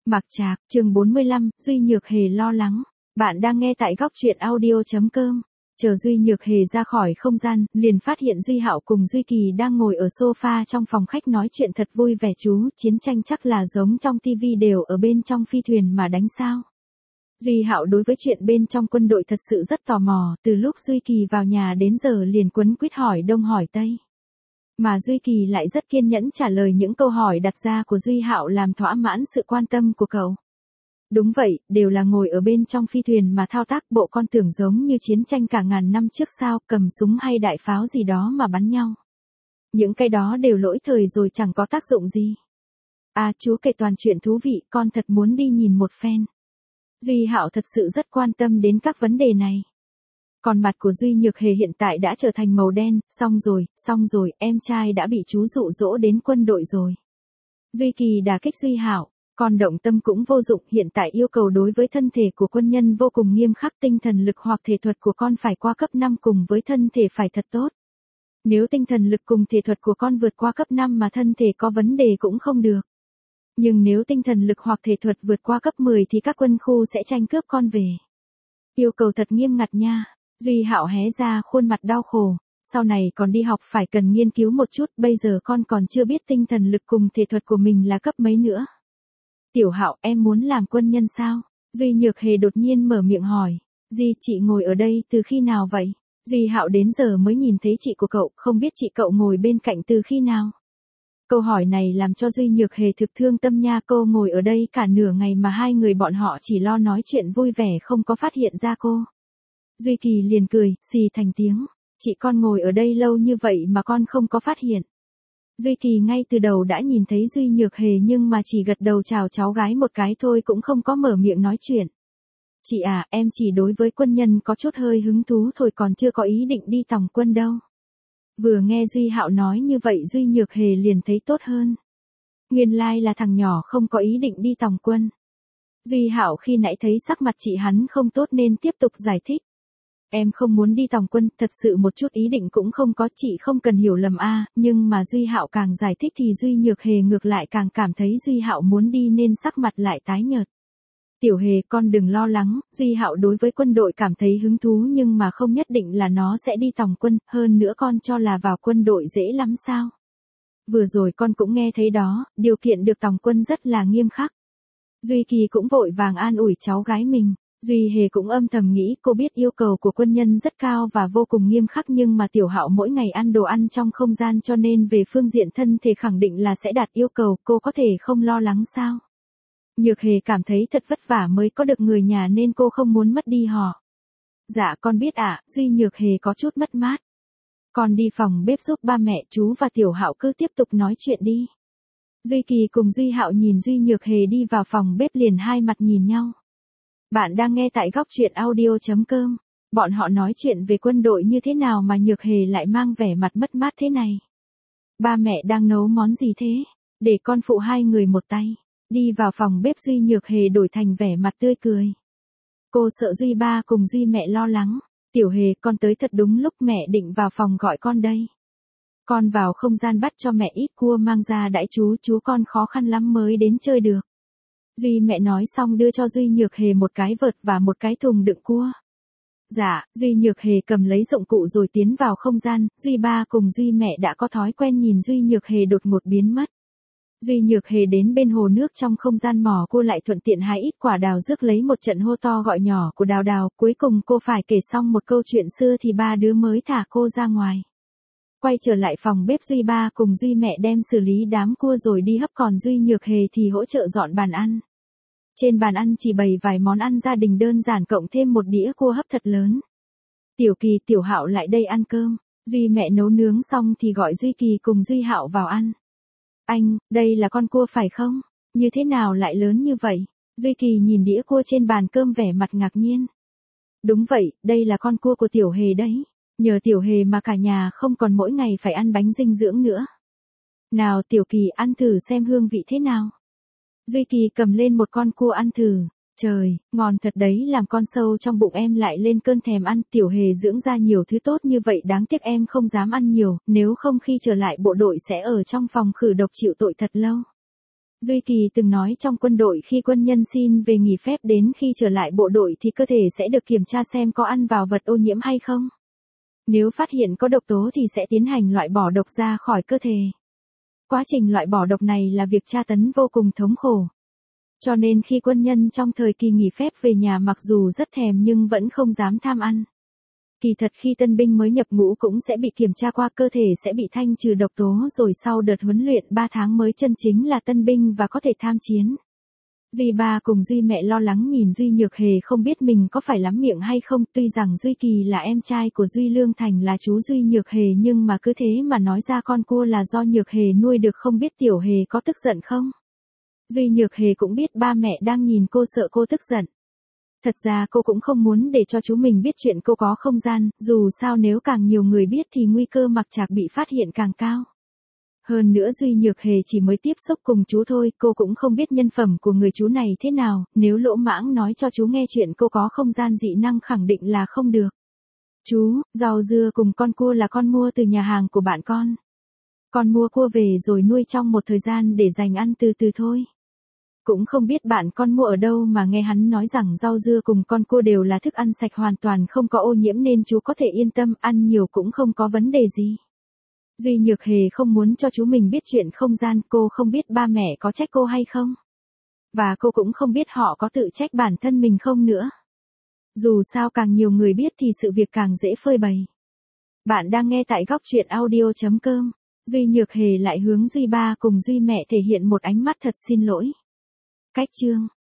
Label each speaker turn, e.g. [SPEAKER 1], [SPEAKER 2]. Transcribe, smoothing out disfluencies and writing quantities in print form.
[SPEAKER 1] Mạc Trạc, chương 45, Duy Nhược Hề lo lắng. Bạn đang nghe tại góc truyện audio.com. Chờ Duy Nhược Hề ra khỏi không gian, liền phát hiện Duy Hạo cùng Duy Kỳ đang ngồi ở sofa trong phòng khách nói chuyện thật vui vẻ. Chú, chiến tranh chắc là giống trong tivi đều ở bên trong phi thuyền mà đánh sao. Duy Hạo đối với chuyện bên trong quân đội thật sự rất tò mò, từ lúc Duy Kỳ vào nhà đến giờ liền quấn quýt hỏi đông hỏi tây. Mà Duy Kỳ lại rất kiên nhẫn trả lời những câu hỏi đặt ra của Duy Hạo làm thỏa mãn sự quan tâm của cậu. Đúng vậy, đều là ngồi ở bên trong phi thuyền mà thao tác, bộ con tưởng giống như chiến tranh cả ngàn năm trước sao, cầm súng hay đại pháo gì đó mà bắn nhau. Những cái đó đều lỗi thời rồi, chẳng có tác dụng gì. À, chú kể toàn chuyện thú vị, con thật muốn đi nhìn một phen. Duy Hạo thật sự rất quan tâm đến các vấn đề này. Còn mặt của Duy Nhược Hề hiện tại đã trở thành màu đen, xong rồi, em trai đã bị chú dụ dỗ đến quân đội rồi. Duy Kỳ đả kích Duy Hạo, còn động tâm cũng vô dụng, hiện tại yêu cầu đối với thân thể của quân nhân vô cùng nghiêm khắc, tinh thần lực hoặc thể thuật của con phải qua cấp 5 cùng với thân thể phải thật tốt. Nếu tinh thần lực cùng thể thuật của con vượt qua cấp 5 mà thân thể có vấn đề cũng không được. Nhưng nếu tinh thần lực hoặc thể thuật vượt qua cấp 10 thì các quân khu sẽ tranh cướp con về. Yêu cầu thật nghiêm ngặt nha. Duy Hạo hé ra khuôn mặt đau khổ, sau này còn đi học phải cần nghiên cứu một chút, bây giờ con còn chưa biết tinh thần lực cùng thể thuật của mình là cấp mấy nữa. Tiểu Hạo, em muốn làm quân nhân sao? Duy Nhược Hề đột nhiên mở miệng hỏi. Di, chị ngồi ở đây từ khi nào vậy? Duy Hạo đến giờ mới nhìn thấy chị của cậu, không biết chị cậu ngồi bên cạnh từ khi nào? Câu hỏi này làm cho Duy Nhược Hề thực thương tâm nha, cô ngồi ở đây cả nửa ngày mà hai người bọn họ chỉ lo nói chuyện vui vẻ không có phát hiện ra cô. Duy Kỳ liền cười, xì thành tiếng. Chị con ngồi ở đây lâu như vậy mà con không có phát hiện. Duy Kỳ ngay từ đầu đã nhìn thấy Duy Nhược Hề nhưng mà chỉ gật đầu chào cháu gái một cái thôi, cũng không có mở miệng nói chuyện. Chị à, em chỉ đối với quân nhân có chút hơi hứng thú thôi, còn chưa có ý định đi tòng quân đâu. Vừa nghe Duy Hạo nói như vậy Duy Nhược Hề liền thấy tốt hơn. Nguyên lai là thằng nhỏ không có ý định đi tòng quân. Duy Hạo khi nãy thấy sắc mặt chị hắn không tốt nên tiếp tục giải thích. Em không muốn đi tòng quân, thật sự một chút ý định cũng không có, chị không cần hiểu lầm a. Nhưng mà Duy Hạo càng giải thích thì Duy Nhược Hề ngược lại càng cảm thấy Duy Hạo muốn đi nên sắc mặt lại tái nhợt. Tiểu Hề, con đừng lo lắng, Duy Hạo đối với quân đội cảm thấy hứng thú nhưng mà không nhất định là nó sẽ đi tòng quân, hơn nữa con cho là vào quân đội dễ lắm sao? Vừa rồi con cũng nghe thấy đó, điều kiện được tòng quân rất là nghiêm khắc. Duy Kỳ cũng vội vàng an ủi cháu gái mình. Duy Hề cũng âm thầm nghĩ, cô biết yêu cầu của quân nhân rất cao và vô cùng nghiêm khắc nhưng mà Tiểu Hạo mỗi ngày ăn đồ ăn trong không gian cho nên về phương diện thân thể khẳng định là sẽ đạt yêu cầu, cô có thể không lo lắng sao? Nhược Hề cảm thấy thật vất vả mới có được người nhà nên cô không muốn mất đi họ. Dạ con biết ạ, Duy Nhược Hề có chút mất mát. Con đi phòng bếp giúp ba mẹ, chú và Tiểu Hạo cứ tiếp tục nói chuyện đi. Duy Kỳ cùng Duy Hạo nhìn Duy Nhược Hề đi vào phòng bếp liền hai mặt nhìn nhau. Bạn đang nghe tại góc truyện audio.com. Bọn họ nói chuyện về quân đội như thế nào mà Nhược Hề lại mang vẻ mặt mất mát thế này? Ba mẹ đang nấu món gì thế? Để con phụ hai người một tay. Đi vào phòng bếp Duy Nhược Hề đổi thành vẻ mặt tươi cười. Cô sợ Duy ba cùng Duy mẹ lo lắng. Tiểu Hề, con tới thật đúng lúc, mẹ định vào phòng gọi con đây. Con vào không gian bắt cho mẹ ít cua mang ra đãi chú con khó khăn lắm mới đến chơi được. Duy mẹ nói xong đưa cho Duy Nhược Hề một cái vợt và một cái thùng đựng cua. Dạ, Duy Nhược Hề cầm lấy dụng cụ rồi tiến vào không gian, Duy ba cùng Duy mẹ đã có thói quen nhìn Duy Nhược Hề đột ngột biến mất. Duy Nhược Hề đến bên hồ nước trong không gian mò cô lại thuận tiện hái ít quả đào rước lấy một trận hô to gọi nhỏ của Đào Đào, cuối cùng cô phải kể xong một câu chuyện xưa thì ba đứa mới thả cô ra ngoài. Quay trở lại phòng bếp Duy ba cùng Duy mẹ đem xử lý đám cua rồi đi hấp, còn Duy Nhược Hề thì hỗ trợ dọn bàn ăn. Trên bàn ăn chỉ bày vài món ăn gia đình đơn giản cộng thêm một đĩa cua hấp thật lớn. Tiểu Kỳ, Tiểu Hạo lại đây ăn cơm. Duy mẹ nấu nướng xong thì gọi Duy Kỳ cùng Duy Hạo vào ăn. Anh, đây là con cua phải không? Như thế nào lại lớn như vậy? Duy Kỳ nhìn đĩa cua trên bàn cơm vẻ mặt ngạc nhiên. Đúng vậy, đây là con cua của Tiểu Hề đấy. Nhờ Tiểu Hề mà cả nhà không còn mỗi ngày phải ăn bánh dinh dưỡng nữa. Nào Tiểu Kỳ, ăn thử xem hương vị thế nào. Duy Kỳ cầm lên một con cua ăn thử. Trời, ngon thật đấy, làm con sâu trong bụng em lại lên cơn thèm ăn. Tiểu Hề dưỡng ra nhiều thứ tốt như vậy, đáng tiếc em không dám ăn nhiều, nếu không khi trở lại bộ đội sẽ ở trong phòng khử độc chịu tội thật lâu. Duy Kỳ từng nói trong quân đội khi quân nhân xin về nghỉ phép đến khi trở lại bộ đội thì cơ thể sẽ được kiểm tra xem có ăn vào vật ô nhiễm hay không. Nếu phát hiện có độc tố thì sẽ tiến hành loại bỏ độc ra khỏi cơ thể. Quá trình loại bỏ độc này là việc tra tấn vô cùng thống khổ. Cho nên khi quân nhân trong thời kỳ nghỉ phép về nhà mặc dù rất thèm nhưng vẫn không dám tham ăn. Kỳ thật khi tân binh mới nhập ngũ cũng sẽ bị kiểm tra qua cơ thể sẽ bị thanh trừ độc tố rồi sau đợt huấn luyện 3 tháng mới chân chính là tân binh và có thể tham chiến. Duy ba cùng Duy mẹ lo lắng nhìn Duy Nhược Hề không biết mình có phải lắm miệng hay không, tuy rằng Duy Kỳ là em trai của Duy Lương Thành là chú Duy Nhược Hề nhưng mà cứ thế mà nói ra con cua là do Nhược Hề nuôi được, không biết Tiểu Hề có tức giận không. Duy Nhược Hề cũng biết ba mẹ đang nhìn cô sợ cô tức giận. Thật ra cô cũng không muốn để cho chú mình biết chuyện cô có không gian, dù sao nếu càng nhiều người biết thì nguy cơ mặc trạc bị phát hiện càng cao. Hơn nữa Duy Nhược Hề chỉ mới tiếp xúc cùng chú thôi, cô cũng không biết nhân phẩm của người chú này thế nào, nếu lỗ mãng nói cho chú nghe chuyện cô có không gian dị năng khẳng định là không được. Chú, rau dưa cùng con cua là con mua từ nhà hàng của bạn con. Con mua cua về rồi nuôi trong một thời gian để dành ăn từ từ thôi. Cũng không biết bạn con mua ở đâu mà nghe hắn nói rằng rau dưa cùng con cua đều là thức ăn sạch hoàn toàn không có ô nhiễm nên chú có thể yên tâm, ăn nhiều cũng không có vấn đề gì. Duy Nhược Hề không muốn cho chú mình biết chuyện không gian, cô không biết ba mẹ có trách cô hay không. Và cô cũng không biết họ có tự trách bản thân mình không nữa. Dù sao càng nhiều người biết thì sự việc càng dễ phơi bày. Bạn đang nghe tại góc truyện audio.com. Duy Nhược Hề lại hướng Duy ba cùng Duy mẹ thể hiện một ánh mắt thật xin lỗi. Cách chương